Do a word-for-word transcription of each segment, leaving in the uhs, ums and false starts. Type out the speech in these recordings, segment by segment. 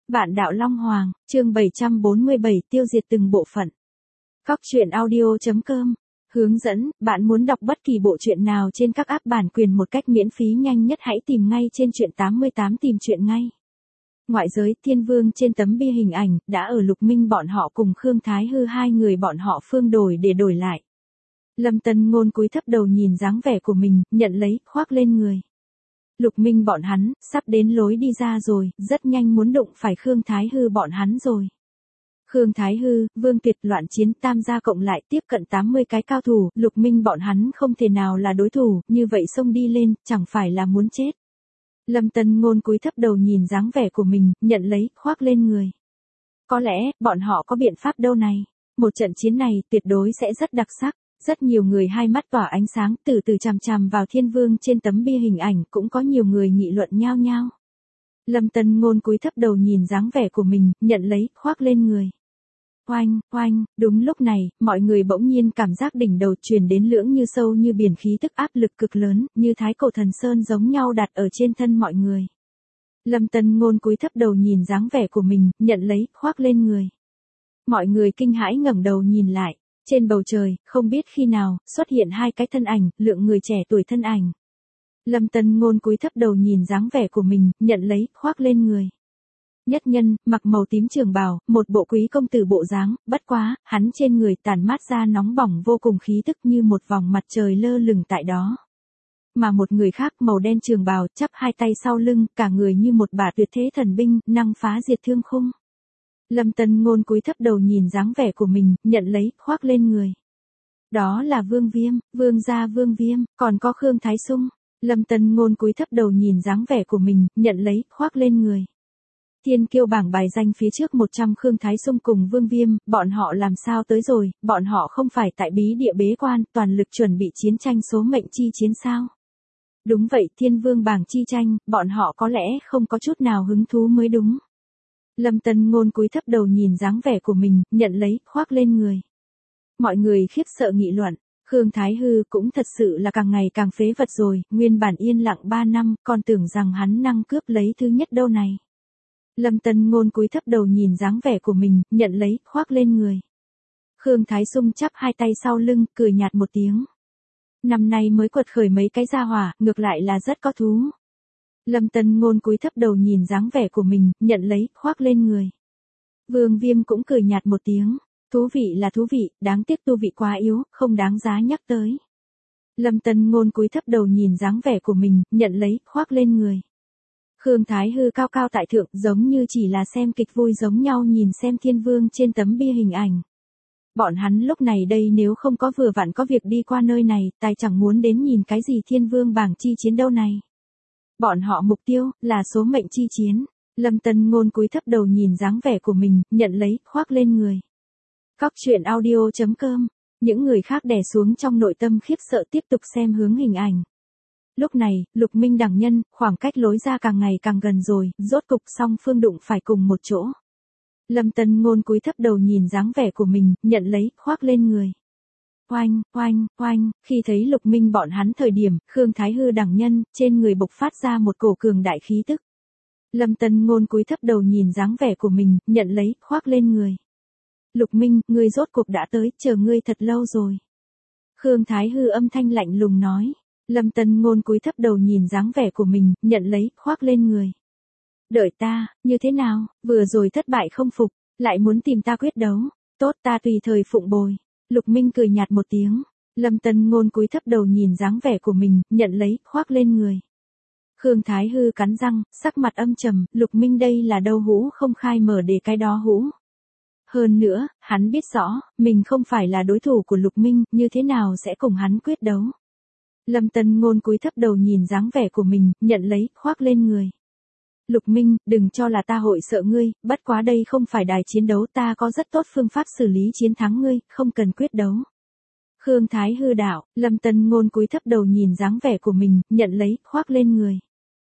Vạn đạo Long Hoàng, chương bảy trăm bốn mươi bảy tiêu diệt từng bộ phận. Cóc truyện audio chấm com hướng dẫn, bạn muốn đọc bất kỳ bộ truyện nào trên các app bản quyền một cách miễn phí nhanh nhất hãy tìm ngay trên truyện tám mươi tám tìm truyện ngay. Ngoại giới Thiên Vương trên tấm bia hình ảnh đã ở Lục Minh bọn họ cùng Khương Thái Hư hai người bọn họ phương đổi để đổi lại. Lâm Tân Ngôn cúi thấp đầu nhìn dáng vẻ của mình, nhận lấy, khoác lên người. Lục Minh bọn hắn, sắp đến lối đi ra rồi, rất nhanh muốn đụng phải Khương Thái Hư bọn hắn rồi. Khương Thái Hư, Vương Tuyệt loạn chiến tam gia cộng lại tiếp cận tám mươi cái cao thủ, Lục Minh bọn hắn không thể nào là đối thủ, như vậy xông đi lên, chẳng phải là muốn chết. Lâm Tân Ngôn cúi thấp đầu nhìn dáng vẻ của mình, nhận lấy, khoác lên người. Có lẽ, bọn họ có biện pháp đâu này. Một trận chiến này tuyệt đối sẽ rất đặc sắc. Rất nhiều người hai mắt tỏa ánh sáng từ từ chằm chằm vào Thiên Vương trên tấm bia hình ảnh, cũng có nhiều người nghị luận nhao nhao. Lâm Tân Ngôn cúi thấp đầu nhìn dáng vẻ của mình, nhận lấy, khoác lên người. Oanh, oanh, đúng lúc này, mọi người bỗng nhiên cảm giác đỉnh đầu truyền đến lưỡng như sâu như biển khí tức áp lực cực lớn, như thái cổ thần sơn giống nhau đặt ở trên thân mọi người. Lâm Tân Ngôn cúi thấp đầu nhìn dáng vẻ của mình, nhận lấy, khoác lên người. Mọi người kinh hãi ngẩng đầu nhìn lại. Trên bầu trời, không biết khi nào, xuất hiện hai cái thân ảnh, lượng người trẻ tuổi thân ảnh. Lâm Tân Ngôn cúi thấp đầu nhìn dáng vẻ của mình, nhận lấy, khoác lên người. Nhất nhân, mặc màu tím trường bào, một bộ quý công tử bộ dáng, bất quá, hắn trên người tản mát ra nóng bỏng vô cùng khí tức như một vòng mặt trời lơ lửng tại đó. Mà một người khác màu đen trường bào, chắp hai tay sau lưng, cả người như một bả tuyệt thế thần binh, năng phá diệt thương khung. Lâm Tân Ngôn cúi thấp đầu nhìn dáng vẻ của mình, nhận lấy, khoác lên người. Đó là Vương Viêm, Vương gia Vương Viêm, còn có Khương Thái Sung. Lâm Tân Ngôn cúi thấp đầu nhìn dáng vẻ của mình, nhận lấy, khoác lên người. Thiên kiêu bảng bài danh phía trước một trăm Khương Thái Sung cùng Vương Viêm, bọn họ làm sao tới rồi, bọn họ không phải tại bí địa bế quan, toàn lực chuẩn bị chiến tranh số mệnh chi chiến sao? Đúng vậy, Thiên Vương bảng chi tranh, bọn họ có lẽ không có chút nào hứng thú mới đúng. Lâm Tân Ngôn cúi thấp đầu nhìn dáng vẻ của mình, nhận lấy, khoác lên người. Mọi người khiếp sợ nghị luận, Khương Thái Hư cũng thật sự là càng ngày càng phế vật rồi, nguyên bản yên lặng ba năm, còn tưởng rằng hắn năng cướp lấy thứ nhất đâu này. Lâm Tân Ngôn cúi thấp đầu nhìn dáng vẻ của mình, nhận lấy, khoác lên người. Khương Thái Sung chắp hai tay sau lưng, cười nhạt một tiếng. Năm nay mới quật khởi mấy cái gia hỏa, ngược lại là rất có thú. Lâm Tân Ngôn cúi thấp đầu nhìn dáng vẻ của mình, nhận lấy, khoác lên người. Vương Viêm cũng cười nhạt một tiếng. Thú vị là thú vị, đáng tiếc tu vị quá yếu, không đáng giá nhắc tới. Lâm Tân Ngôn cúi thấp đầu nhìn dáng vẻ của mình, nhận lấy, khoác lên người. Khương Thái Hư cao cao tại thượng, giống như chỉ là xem kịch vui giống nhau nhìn xem Thiên Vương trên tấm bia hình ảnh. Bọn hắn lúc này đây nếu không có vừa vặn có việc đi qua nơi này, tài chẳng muốn đến nhìn cái gì Thiên Vương bảng chi chiến đâu này. Bọn họ mục tiêu, là số mệnh chi chiến. Lâm Tân Ngôn cúi thấp đầu nhìn dáng vẻ của mình, nhận lấy, khoác lên người. Cóc truyện audio chấm com những người khác đè xuống trong nội tâm khiếp sợ tiếp tục xem hướng hình ảnh. Lúc này, Lục Minh đẳng nhân, khoảng cách lối ra càng ngày càng gần rồi, rốt cục song phương đụng phải cùng một chỗ. Lâm Tân Ngôn cúi thấp đầu nhìn dáng vẻ của mình, nhận lấy, khoác lên người. Oanh, oanh, oanh, khi thấy Lục Minh bọn hắn thời điểm, Khương Thái Hư đẳng nhân, trên người bộc phát ra một cổ cường đại khí tức. Lâm Tân Ngôn cúi thấp đầu nhìn dáng vẻ của mình, nhận lấy, khoác lên người. Lục Minh, ngươi rốt cuộc đã tới, chờ ngươi thật lâu rồi. Khương Thái Hư âm thanh lạnh lùng nói. Lâm Tân Ngôn cúi thấp đầu nhìn dáng vẻ của mình, nhận lấy, khoác lên người. Đợi ta, như thế nào, vừa rồi thất bại không phục, lại muốn tìm ta quyết đấu, tốt ta tùy thời phụng bồi. Lục Minh cười nhạt một tiếng. Lâm Tân Ngôn cúi thấp đầu nhìn dáng vẻ của mình, nhận lấy, khoác lên người. Khương Thái Hư cắn răng, sắc mặt âm trầm, Lục Minh đây là đâu hũ không khai mở để cái đó hũ. Hơn nữa, hắn biết rõ, mình không phải là đối thủ của Lục Minh, như thế nào sẽ cùng hắn quyết đấu. Lâm Tân Ngôn cúi thấp đầu nhìn dáng vẻ của mình, nhận lấy, khoác lên người. Lục Minh, đừng cho là ta hội sợ ngươi, bất quá đây không phải đài chiến đấu, ta có rất tốt phương pháp xử lý chiến thắng ngươi, không cần quyết đấu. Khương Thái Hư đạo, Lâm Tân Ngôn cúi thấp đầu nhìn dáng vẻ của mình, nhận lấy, khoác lên người.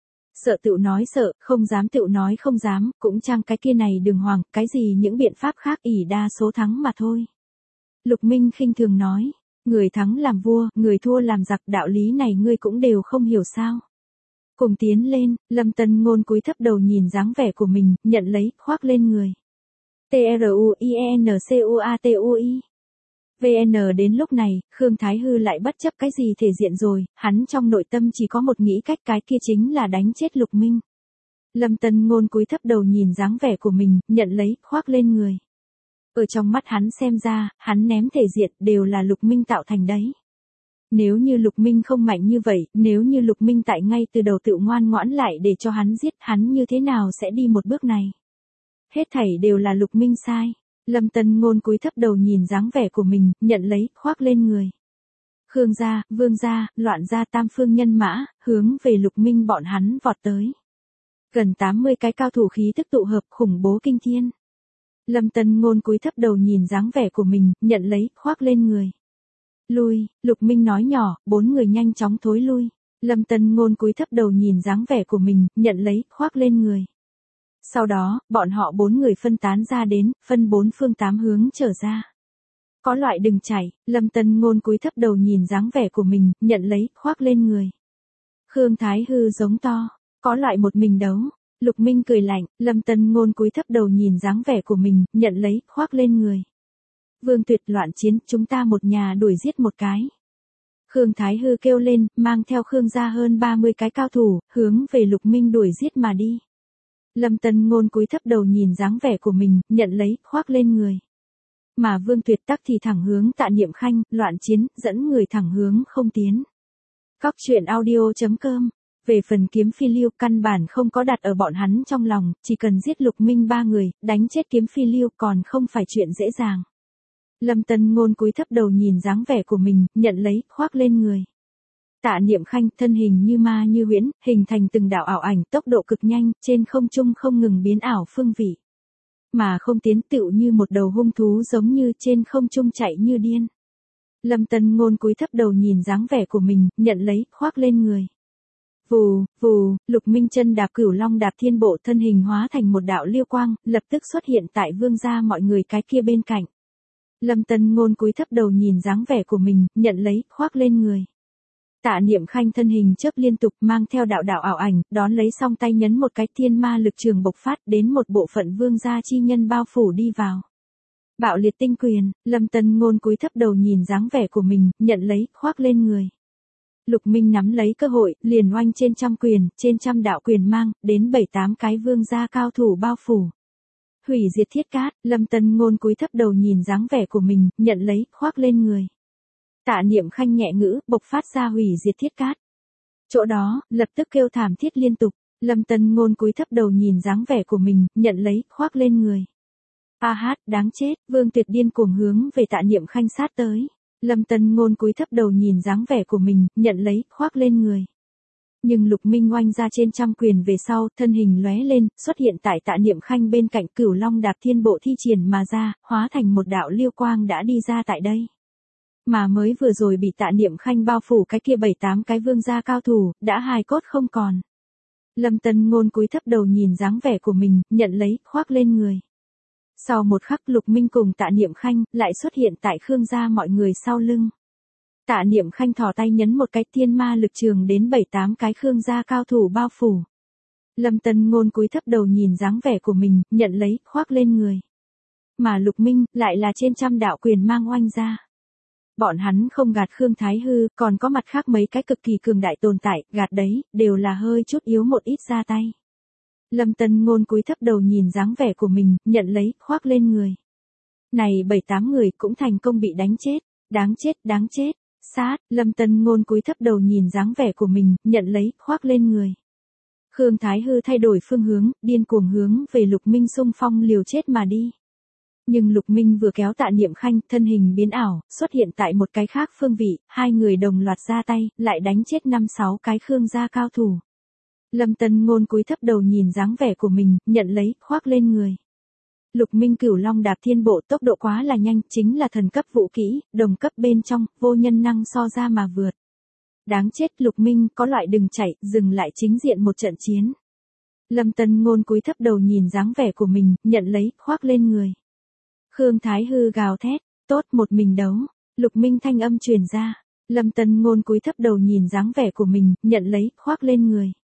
Sợ tựu nói sợ, không dám tựu nói không dám, cũng chăng cái kia này đường hoàng, cái gì những biện pháp khác ỷ đa số thắng mà thôi. Lục Minh khinh thường nói. Người thắng làm vua, người thua làm giặc, đạo lý này ngươi cũng đều không hiểu sao. Cùng tiến lên, Lâm Tân Ngôn cúi thấp đầu nhìn dáng vẻ của mình, nhận lấy, khoác lên người. T R U I E N C U A T U I. V N đến lúc này, Khương Thái Hư lại bất chấp cái gì thể diện rồi, hắn trong nội tâm chỉ có một nghĩ cách, cái kia chính là đánh chết Lục Minh. Lâm Tân Ngôn cúi thấp đầu nhìn dáng vẻ của mình, nhận lấy, khoác lên người. Ở trong mắt hắn xem ra, hắn ném thể diện đều là Lục Minh tạo thành đấy. Nếu như Lục Minh không mạnh như vậy, nếu như Lục Minh tại ngay từ đầu tự ngoan ngoãn lại để cho hắn giết, hắn như thế nào sẽ đi một bước này? Hết thảy đều là Lục Minh sai. Lâm Tân Ngôn cúi thấp đầu nhìn dáng vẻ của mình, nhận lấy, khoác lên người. Khương gia, Vương gia, Loạn gia tam phương nhân mã, hướng về Lục Minh bọn hắn vọt tới. Gần tám mươi cái cao thủ khí tức tụ hợp, khủng bố kinh thiên. Lâm Tân Ngôn cúi thấp đầu nhìn dáng vẻ của mình, nhận lấy, khoác lên người. Lui, Lục Minh nói nhỏ, bốn người nhanh chóng thối lui. Lâm Tân Ngôn cúi thấp đầu nhìn dáng vẻ của mình, nhận lấy, khoác lên người. Sau đó, bọn họ bốn người phân tán ra đến, phân bốn phương tám hướng trở ra. Có loại đừng chạy, Lâm Tân Ngôn cúi thấp đầu nhìn dáng vẻ của mình, nhận lấy, khoác lên người. Khương Thái Hư giống to, có loại một mình đấu. Lục Minh cười lạnh, Lâm Tân Ngôn cúi thấp đầu nhìn dáng vẻ của mình, nhận lấy, khoác lên người. Vương Tuyệt, Loạn Chiến, chúng ta một nhà đuổi giết một cái. Khương Thái Hư kêu lên, mang theo Khương gia hơn ba mươi cái cao thủ, hướng về Lục Minh đuổi giết mà đi. Lâm Tân Ngôn cúi thấp đầu nhìn dáng vẻ của mình, nhận lấy, khoác lên người. Mà Vương Tuyệt tắc thì thẳng hướng Tạ Niệm Khanh, Loạn Chiến, dẫn người thẳng hướng không tiến. Cóc truyện audio chấm com. Về phần kiếm phi liêu, căn bản không có đặt ở bọn hắn trong lòng, chỉ cần giết Lục Minh ba người, đánh chết kiếm phi liêu còn không phải chuyện dễ dàng. Lâm Tân Ngôn cúi thấp đầu nhìn dáng vẻ của mình, nhận lấy, khoác lên người. Tạ Niệm Khanh, thân hình như ma như huyễn, hình thành từng đạo ảo ảnh, tốc độ cực nhanh, trên không trung không ngừng biến ảo phương vị. Mà không tiến, tựu như một đầu hung thú giống như trên không trung chạy như điên. Lâm Tân Ngôn cúi thấp đầu nhìn dáng vẻ của mình, nhận lấy, khoác lên người. Vù, vù, Lục Minh chân đạp Cửu Long đạp thiên bộ, thân hình hóa thành một đạo liêu quang, lập tức xuất hiện tại Vương gia mọi người cái kia bên cạnh. Lâm Tân Ngôn cúi thấp đầu nhìn dáng vẻ của mình, nhận lấy, khoác lên người. Tạ Niệm Khanh thân hình chớp liên tục, mang theo đạo đạo ảo ảnh, đón lấy song tay nhấn một cái, thiên ma lực trường bộc phát, đến một bộ phận Vương gia chi nhân bao phủ đi vào. Bạo liệt tinh quyền, Lâm Tân Ngôn cúi thấp đầu nhìn dáng vẻ của mình, nhận lấy, khoác lên người. Lục Minh nắm lấy cơ hội, liền oanh trên trăm quyền, trên trăm đạo quyền mang, đến bảy tám cái Vương gia cao thủ bao phủ. Hủy diệt thiết cát, Lâm Tân Ngôn cúi thấp đầu nhìn dáng vẻ của mình, nhận lấy, khoác lên người. Tạ Niệm Khanh nhẹ ngữ, bộc phát ra hủy diệt thiết cát. Chỗ đó, lập tức kêu thảm thiết liên tục. Lâm Tân Ngôn cúi thấp đầu nhìn dáng vẻ của mình, nhận lấy, khoác lên người. A hát, đáng chết, Vương Tuyệt điên cuồng hướng về Tạ Niệm Khanh sát tới. Lâm Tân Ngôn cúi thấp đầu nhìn dáng vẻ của mình, nhận lấy, khoác lên người. Nhưng Lục Minh oanh ra trên trăm quyền về sau, thân hình lóe lên, xuất hiện tại Tạ Niệm Khanh bên cạnh, Cửu Long đạp thiên bộ thi triển mà ra, hóa thành một đạo liêu quang đã đi ra tại đây. Mà mới vừa rồi bị Tạ Niệm Khanh bao phủ cái kia bảy tám cái Vương gia cao thủ, đã hài cốt không còn. Lâm Tân Ngôn cúi thấp đầu nhìn dáng vẻ của mình, nhận lấy, khoác lên người. Sau một khắc, Lục Minh cùng Tạ Niệm Khanh lại xuất hiện tại Khương gia mọi người sau lưng. Tạ Niệm Khanh thò tay nhấn một cái, thiên ma lực trường đến bảy tám cái Khương gia cao thủ bao phủ. Lâm Tân Ngôn cúi thấp đầu nhìn dáng vẻ của mình, nhận lấy, khoác lên người. Mà Lục Minh lại là trên trăm đạo quyền mang oanh ra. Bọn hắn không gạt Khương Thái Hư, còn có mặt khác mấy cái cực kỳ cường đại tồn tại, gạt đấy, đều là hơi chút yếu một ít ra tay. Lâm Tân Ngôn cúi thấp đầu nhìn dáng vẻ của mình, nhận lấy, khoác lên người. Này bảy tám người cũng thành công bị đánh chết, đáng chết, đáng chết, sát, Lâm Tân Ngôn cúi thấp đầu nhìn dáng vẻ của mình, nhận lấy, khoác lên người. Khương Thái Hư thay đổi phương hướng, điên cuồng hướng về Lục Minh xung phong liều chết mà đi. Nhưng Lục Minh vừa kéo Tạ Niệm Khanh, thân hình biến ảo, xuất hiện tại một cái khác phương vị, hai người đồng loạt ra tay, lại đánh chết năm sáu cái Khương gia cao thủ. Lâm Tân Ngôn cúi thấp đầu nhìn dáng vẻ của mình, nhận lấy, khoác lên người. Lục Minh Cửu Long đạp thiên bộ, tốc độ quá là nhanh, chính là thần cấp vũ kỹ, đồng cấp bên trong, vô nhân năng so ra mà vượt. Đáng chết, Lục Minh, có loại đừng chạy, dừng lại chính diện một trận chiến. Lâm Tân Ngôn cúi thấp đầu nhìn dáng vẻ của mình, nhận lấy, khoác lên người. Khương Thái Hư gào thét, tốt, một mình đấu. Lục Minh thanh âm truyền ra. Lâm Tân Ngôn cúi thấp đầu nhìn dáng vẻ của mình, nhận lấy, khoác lên người.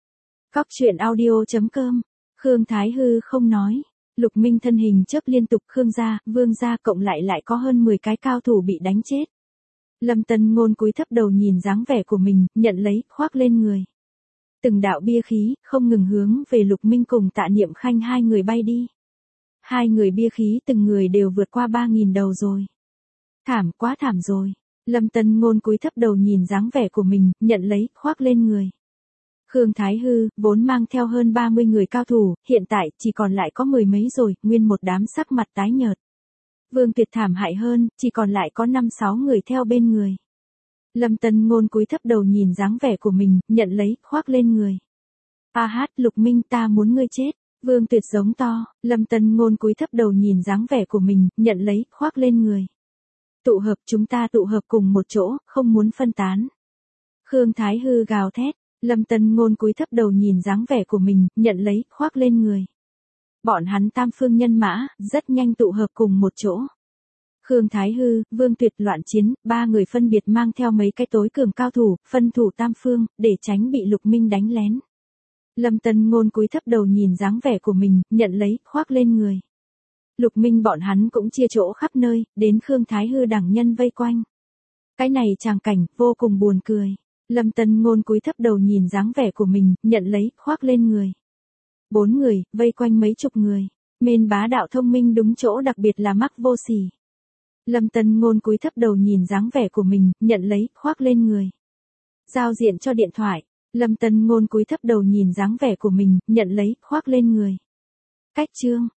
Cóc truyện audio chấm com. Khương Thái Hư không nói. Lục Minh thân hình chớp liên tục, Khương gia, Vương gia cộng lại lại có hơn mười cái cao thủ bị đánh chết. Lâm Tân Ngôn cúi thấp đầu nhìn dáng vẻ của mình, nhận lấy, khoác lên người. Từng đạo bia khí, không ngừng hướng về Lục Minh cùng Tạ Niệm Khanh hai người bay đi. Hai người bia khí từng người đều vượt qua ba nghìn đầu rồi. Thảm, quá thảm rồi. Lâm Tân Ngôn cúi thấp đầu nhìn dáng vẻ của mình, nhận lấy, khoác lên người. Khương Thái Hư, vốn mang theo hơn ba mươi người cao thủ, hiện tại chỉ còn lại có mười mấy rồi, nguyên một đám sắc mặt tái nhợt. Vương Tuyệt thảm hại hơn, chỉ còn lại có năm sáu người theo bên người. Lâm Tân Ngôn cúi thấp đầu nhìn dáng vẻ của mình, nhận lấy, khoác lên người. A hát, Lục Minh, ta muốn ngươi chết. Vương Tuyệt giống to. Lâm Tân Ngôn cúi thấp đầu nhìn dáng vẻ của mình, nhận lấy, khoác lên người. Tụ hợp, chúng ta tụ hợp cùng một chỗ, không muốn phân tán. Khương Thái Hư gào thét. Lâm Tân Ngôn cúi thấp đầu nhìn dáng vẻ của mình, nhận lấy, khoác lên người. Bọn hắn tam phương nhân mã, rất nhanh tụ hợp cùng một chỗ. Khương Thái Hư, Vương Tuyệt loạn chiến, ba người phân biệt mang theo mấy cái tối cường cao thủ, phân thủ tam phương, để tránh bị Lục Minh đánh lén. Lâm Tân Ngôn cúi thấp đầu nhìn dáng vẻ của mình, nhận lấy, khoác lên người. Lục Minh bọn hắn cũng chia chỗ khắp nơi, đến Khương Thái Hư đẳng nhân vây quanh. Cái này tràng cảnh, vô cùng buồn cười. Lâm Tân Ngôn cúi thấp đầu nhìn dáng vẻ của mình, nhận lấy, khoác lên người. Bốn người, vây quanh mấy chục người. Mên bá đạo thông minh đúng chỗ, đặc biệt là Mắc Vô Sỉ. Lâm Tân Ngôn cúi thấp đầu nhìn dáng vẻ của mình, nhận lấy, khoác lên người. Giao diện cho điện thoại. Lâm Tân Ngôn cúi thấp đầu nhìn dáng vẻ của mình, nhận lấy, khoác lên người. Cách chương.